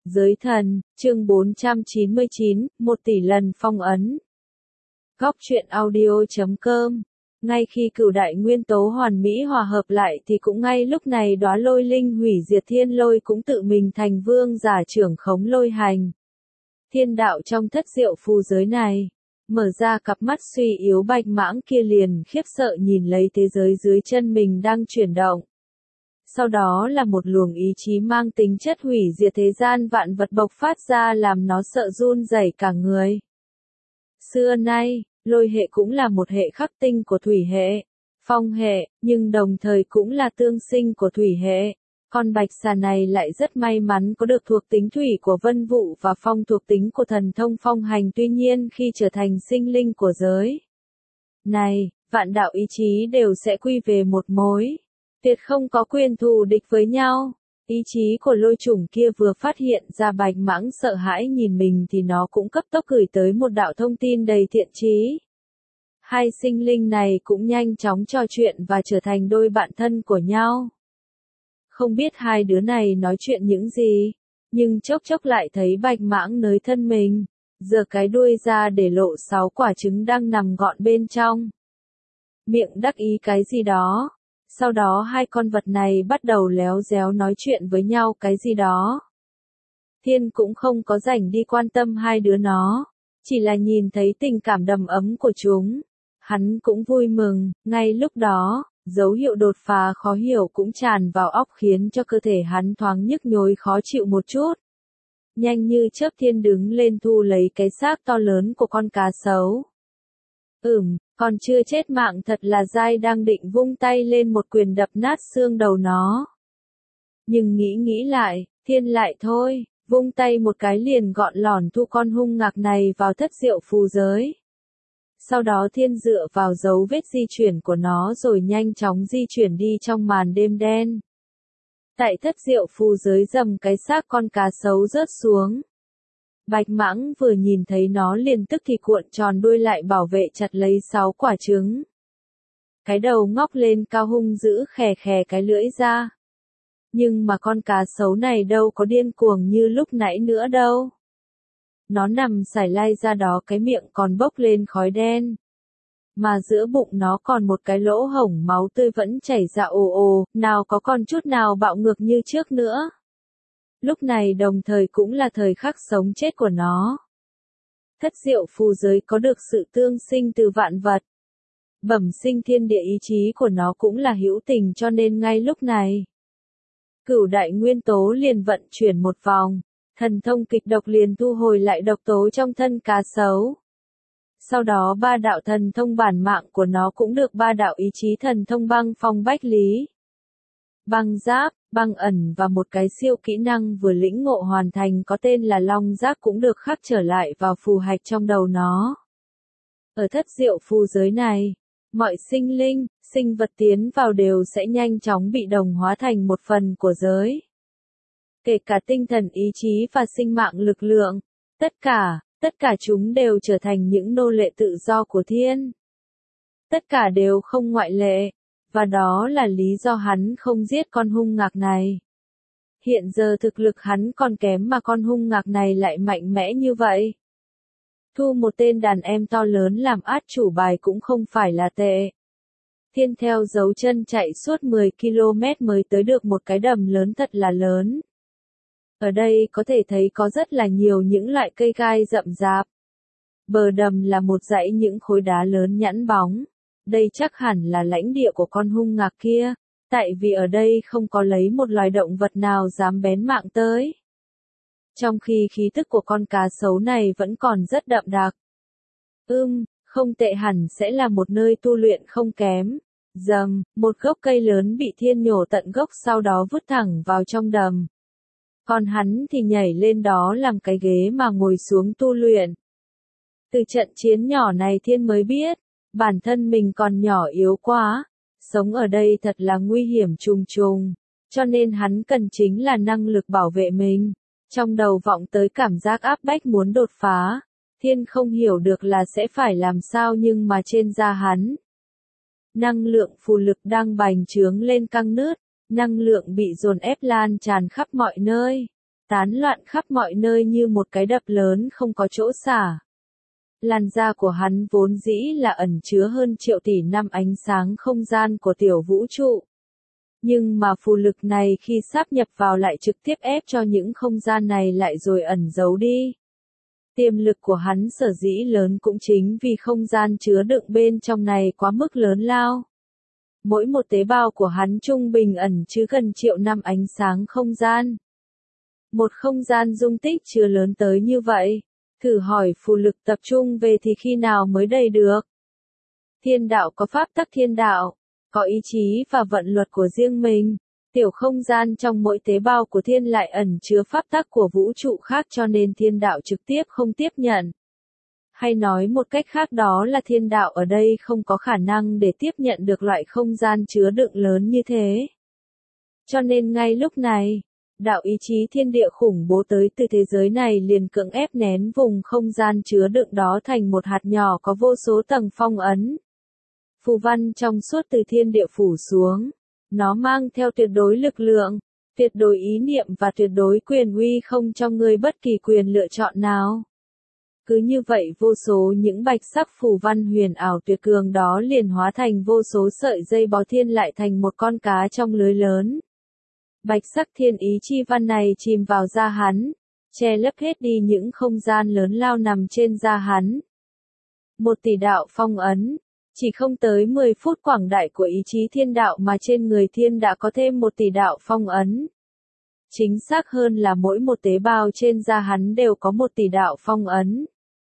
Giới thần, chương 499, 1 tỷ lần phong ấn. Góc truyện audio.com. Ngay khi cửu đại nguyên tố hoàn mỹ hòa hợp lại thì cũng ngay lúc này đóa lôi linh hủy diệt thiên lôi cũng tự mình thành vương giả trưởng khống lôi hành. Thiên đạo trong thất diệu phù giới này, mở ra cặp mắt suy yếu bạch mãng kia liền khiếp sợ nhìn lấy thế giới dưới chân mình đang chuyển động. Sau đó là một luồng ý chí mang tính chất hủy diệt thế gian vạn vật bộc phát ra làm nó sợ run rẩy cả người. Xưa nay, lôi hệ cũng là một hệ khắc tinh của thủy hệ, phong hệ, nhưng đồng thời cũng là tương sinh của thủy hệ. Con bạch xà này lại rất may mắn có được thuộc tính thủy của vân vụ và phong thuộc tính của thần thông phong hành, tuy nhiên khi trở thành sinh linh của giới này, vạn đạo ý chí đều sẽ quy về một mối. Tuyệt không có quyền thù địch với nhau. Ý chí của lôi chủng kia vừa phát hiện ra bạch mãng sợ hãi nhìn mình thì nó cũng cấp tốc gửi tới một đạo thông tin đầy thiện chí. Hai sinh linh này cũng nhanh chóng trò chuyện và trở thành đôi bạn thân của nhau. Không biết hai đứa này nói chuyện những gì, nhưng chốc chốc lại thấy bạch mãng nới thân mình, giơ cái đuôi ra để lộ 6 quả trứng đang nằm gọn bên trong. Miệng đắc ý cái gì đó. Sau đó hai con vật này bắt đầu léo déo nói chuyện với nhau cái gì đó. Thiên cũng không có rảnh đi quan tâm hai đứa nó, chỉ là nhìn thấy tình cảm đầm ấm của chúng. Hắn cũng vui mừng, ngay lúc đó, dấu hiệu đột phá khó hiểu cũng tràn vào óc khiến cho cơ thể hắn thoáng nhức nhối khó chịu một chút. Nhanh như chớp Thiên đứng lên thu lấy cái xác to lớn của con cá sấu. Còn chưa chết mạng thật là dai, đang định vung tay lên một quyền đập nát xương đầu nó. Nhưng nghĩ lại, Thiên lại thôi, vung tay một cái liền gọn lỏn thu con hung ngạc này vào thất diệu phù giới. Sau đó Thiên dựa vào dấu vết di chuyển của nó rồi nhanh chóng di chuyển đi trong màn đêm đen. Tại thất diệu phù giới dầm cái xác con cá sấu rớt xuống. Bạch mãng vừa nhìn thấy nó liền tức thì cuộn tròn đuôi lại bảo vệ chặt lấy 6 quả trứng. Cái đầu ngóc lên cao hung dữ khè khè cái lưỡi ra. Nhưng mà con cá sấu này đâu có điên cuồng như lúc nãy nữa đâu. Nó nằm sải lai ra đó, cái miệng còn bốc lên khói đen. Mà giữa bụng nó còn một cái lỗ hổng máu tươi vẫn chảy ra ồ ồ, nào có còn chút nào bạo ngược như trước nữa. Lúc này đồng thời cũng là thời khắc sống chết của nó. Thất diệu phù giới có được sự tương sinh từ vạn vật. Bẩm sinh thiên địa ý chí của nó cũng là hữu tình, cho nên ngay lúc này, cửu đại nguyên tố liền vận chuyển một vòng, thần thông kịch độc liền thu hồi lại độc tố trong thân cá sấu. Sau đó 3 đạo thần thông bản mạng của nó cũng được 3 đạo ý chí thần thông băng phong bách lý, băng giáp, băng ẩn và một cái siêu kỹ năng vừa lĩnh ngộ hoàn thành có tên là long giác cũng được khắc trở lại vào phù hạch trong đầu nó. Ở thất diệu phù giới này, mọi sinh linh, sinh vật tiến vào đều sẽ nhanh chóng bị đồng hóa thành một phần của giới. Kể cả tinh thần ý chí và sinh mạng lực lượng, tất cả chúng đều trở thành những nô lệ tự do của Thiên. Tất cả đều không ngoại lệ. Và đó là lý do hắn không giết con hung ngạc này. Hiện giờ thực lực hắn còn kém mà con hung ngạc này lại mạnh mẽ như vậy. Thu một tên đàn em to lớn làm át chủ bài cũng không phải là tệ. Thiên theo dấu chân chạy suốt 10 km mới tới được một cái đầm lớn thật là lớn. Ở đây có thể thấy có rất là nhiều những loại cây gai rậm rạp. Bờ đầm là một dãy những khối đá lớn nhẵn bóng. Đây chắc hẳn là lãnh địa của con hung ngạc kia, tại vì ở đây không có lấy một loài động vật nào dám bén mạng tới. Trong khi khí tức của con cá sấu này vẫn còn rất đậm đặc. Không tệ, hẳn sẽ là một nơi tu luyện không kém. Một gốc cây lớn bị Thiên nhổ tận gốc sau đó vứt thẳng vào trong đầm. Còn hắn thì nhảy lên đó làm cái ghế mà ngồi xuống tu luyện. Từ trận chiến nhỏ này Thiên mới biết, bản thân mình còn nhỏ yếu quá, sống ở đây thật là nguy hiểm trùng trùng, cho nên hắn cần chính là năng lực bảo vệ mình. Trong đầu vọng tới cảm giác áp bách muốn đột phá, Thiên không hiểu được là sẽ phải làm sao, nhưng mà trên da hắn, năng lượng phù lực đang bành trướng lên căng nứt, năng lượng bị dồn ép lan tràn khắp mọi nơi. tán loạn khắp mọi nơi như một cái đập lớn không có chỗ xả. Làn da của hắn vốn dĩ là ẩn chứa hơn triệu tỷ năm ánh sáng không gian của tiểu vũ trụ. Nhưng mà phù lực này khi sáp nhập vào lại trực tiếp ép cho những không gian này lại rồi ẩn giấu đi. Tiềm lực của hắn sở dĩ lớn cũng chính vì không gian chứa đựng bên trong này quá mức lớn lao. Mỗi một tế bào của hắn trung bình ẩn chứa gần triệu năm ánh sáng không gian. Một không gian dung tích chứa lớn tới như vậy, thử hỏi phù lực tập trung về thì khi nào mới đầy được? Thiên đạo có pháp tắc thiên đạo, có ý chí và vận luật của riêng mình. Tiểu không gian trong mỗi tế bào của thiên lại ẩn chứa pháp tắc của vũ trụ khác cho nên thiên đạo trực tiếp không tiếp nhận. Hay nói một cách khác đó là thiên đạo ở đây không có khả năng để tiếp nhận được loại không gian chứa đựng lớn như thế. Cho nên ngay lúc này, đạo ý chí thiên địa khủng bố tới từ thế giới này liền cưỡng ép nén vùng không gian chứa đựng đó thành một hạt nhỏ có vô số tầng phong ấn. Phù văn trong suốt từ thiên địa phủ xuống. Nó mang theo tuyệt đối lực lượng, tuyệt đối ý niệm và tuyệt đối quyền uy không cho người bất kỳ quyền lựa chọn nào. Cứ như vậy vô số những bạch sắc phù văn huyền ảo tuyệt cường đó liền hóa thành vô số sợi dây bó thiên lại thành một con cá trong lưới lớn. Bạch sắc thiên ý chi văn này chìm vào da hắn, che lấp hết đi những không gian lớn lao nằm trên da hắn. 1 tỷ đạo phong ấn. Chỉ không tới 10 phút quảng đại của ý chí thiên đạo mà trên người thiên đã có thêm 1 tỷ đạo phong ấn. Chính xác hơn là mỗi một tế bào trên da hắn đều có 1 tỷ đạo phong ấn.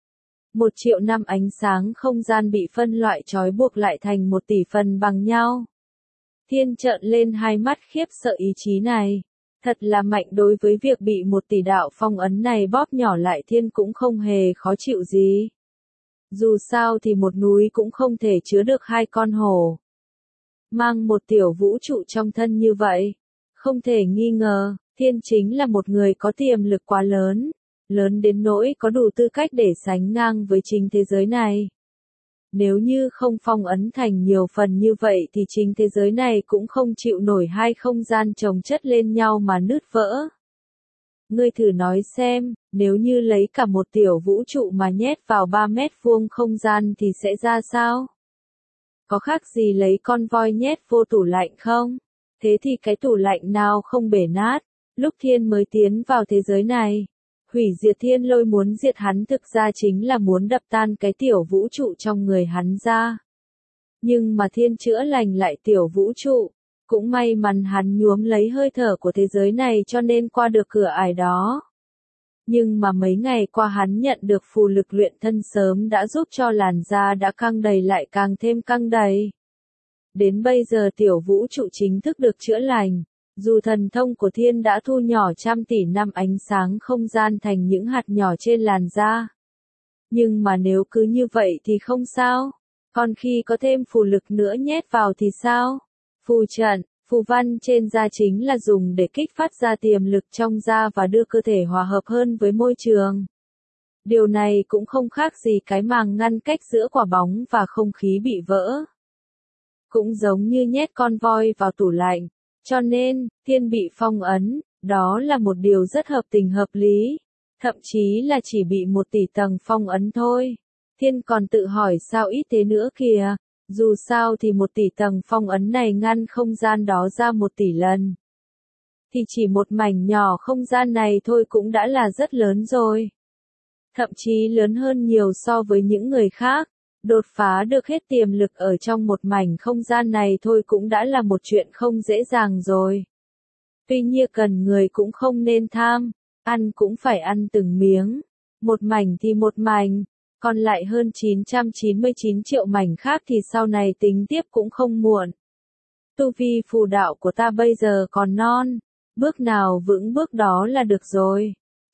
1 triệu năm ánh sáng không gian bị phân loại trói buộc lại thành 1 tỷ phần bằng nhau. Thiên trợn lên hai mắt khiếp sợ ý chí này. Thật là mạnh đối với việc bị 1 tỷ đạo phong ấn này bóp nhỏ lại thiên cũng không hề khó chịu gì. Dù sao thì một núi cũng không thể chứa được 2 con hổ. Mang một tiểu vũ trụ trong thân như vậy, không thể nghi ngờ, thiên chính là một người có tiềm lực quá lớn, lớn đến nỗi có đủ tư cách để sánh ngang với chính thế giới này. Nếu như không phong ấn thành nhiều phần như vậy thì chính thế giới này cũng không chịu nổi 2 không gian chồng chất lên nhau mà nứt vỡ. Ngươi thử nói xem, nếu như lấy cả một tiểu vũ trụ mà nhét vào 3 mét vuông không gian thì sẽ ra sao? Có khác gì lấy con voi nhét vô tủ lạnh không? Thế thì cái tủ lạnh nào không bể nát? Lúc thiên mới tiến vào thế giới này, hủy diệt thiên lôi muốn diệt hắn thực ra chính là muốn đập tan cái tiểu vũ trụ trong người hắn ra. Nhưng mà thiên chữa lành lại tiểu vũ trụ. Cũng may mắn hắn nhuốm lấy hơi thở của thế giới này cho nên qua được cửa ải đó. Nhưng mà mấy ngày qua hắn nhận được phù lực luyện thân sớm đã giúp cho làn da đã căng đầy lại càng thêm căng đầy. Đến bây giờ tiểu vũ trụ chính thức được chữa lành, dù thần thông của thiên đã thu nhỏ trăm tỷ năm ánh sáng không gian thành những hạt nhỏ trên làn da. Nhưng mà nếu cứ như vậy thì không sao, còn khi có thêm phù lực nữa nhét vào thì sao? Phù trận, phù văn trên da chính là dùng để kích phát ra tiềm lực trong da và đưa cơ thể hòa hợp hơn với môi trường. Điều này cũng không khác gì cái màng ngăn cách giữa quả bóng và không khí bị vỡ. Cũng giống như nhét con voi vào tủ lạnh. Cho nên, thiên bị phong ấn, đó là một điều rất hợp tình hợp lý. Thậm chí là chỉ bị 1 tỷ tầng phong ấn thôi. Thiên còn tự hỏi sao ít thế nữa kìa. Dù sao thì 1 tỷ tầng phong ấn này ngăn không gian đó ra 1 tỷ lần. Thì chỉ một mảnh nhỏ không gian này thôi cũng đã là rất lớn rồi. Thậm chí lớn hơn nhiều so với những người khác. Đột phá được hết tiềm lực ở trong một mảnh không gian này thôi cũng đã là một chuyện không dễ dàng rồi. Tuy nhiên cần người cũng không nên tham, ăn cũng phải ăn từng miếng. Một mảnh thì một mảnh. Còn lại hơn 999 triệu mảnh khác thì sau này tính tiếp cũng không muộn. Tu vi phù đạo của ta bây giờ còn non, bước nào vững bước đó là được rồi.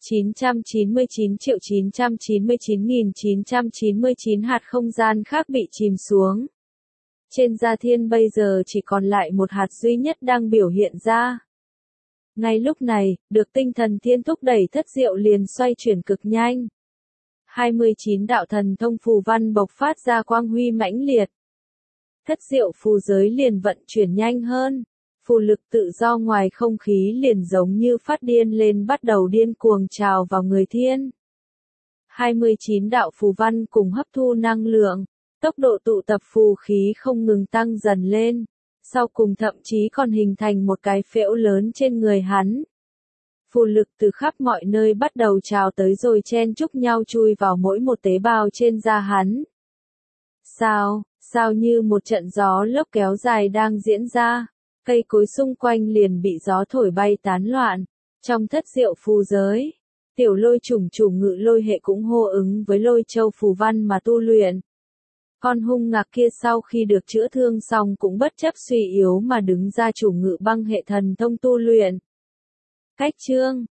999.999.999 hạt không gian khác bị chìm xuống. Trên da thiên bây giờ chỉ còn lại một hạt duy nhất đang biểu hiện ra. Ngay lúc này, được tinh thần thiên thúc đẩy thất diệu liền xoay chuyển cực nhanh. 29 đạo thần thông phù văn bộc phát ra quang huy mãnh liệt. Thất diệu phù giới liền vận chuyển nhanh hơn. Phù lực tự do ngoài không khí liền giống như phát điên lên bắt đầu điên cuồng trào vào người thiên. 29 đạo phù văn cùng hấp thu năng lượng, tốc độ tụ tập phù khí không ngừng tăng dần lên, sau cùng thậm chí còn hình thành một cái phễu lớn trên người hắn. Phù lực từ khắp mọi nơi bắt đầu trào tới rồi chen chúc nhau chui vào mỗi một tế bào trên da hắn. Sao như một trận gió lốc kéo dài đang diễn ra, cây cối xung quanh liền bị gió thổi bay tán loạn. Trong thất diệu phù giới, tiểu lôi chủng chủ ngự lôi hệ cũng hô ứng với lôi châu phù văn mà tu luyện. Con hung ngạc kia sau khi được chữa thương xong cũng bất chấp suy yếu mà đứng ra chủ ngự băng hệ thần thông tu luyện. Cách chương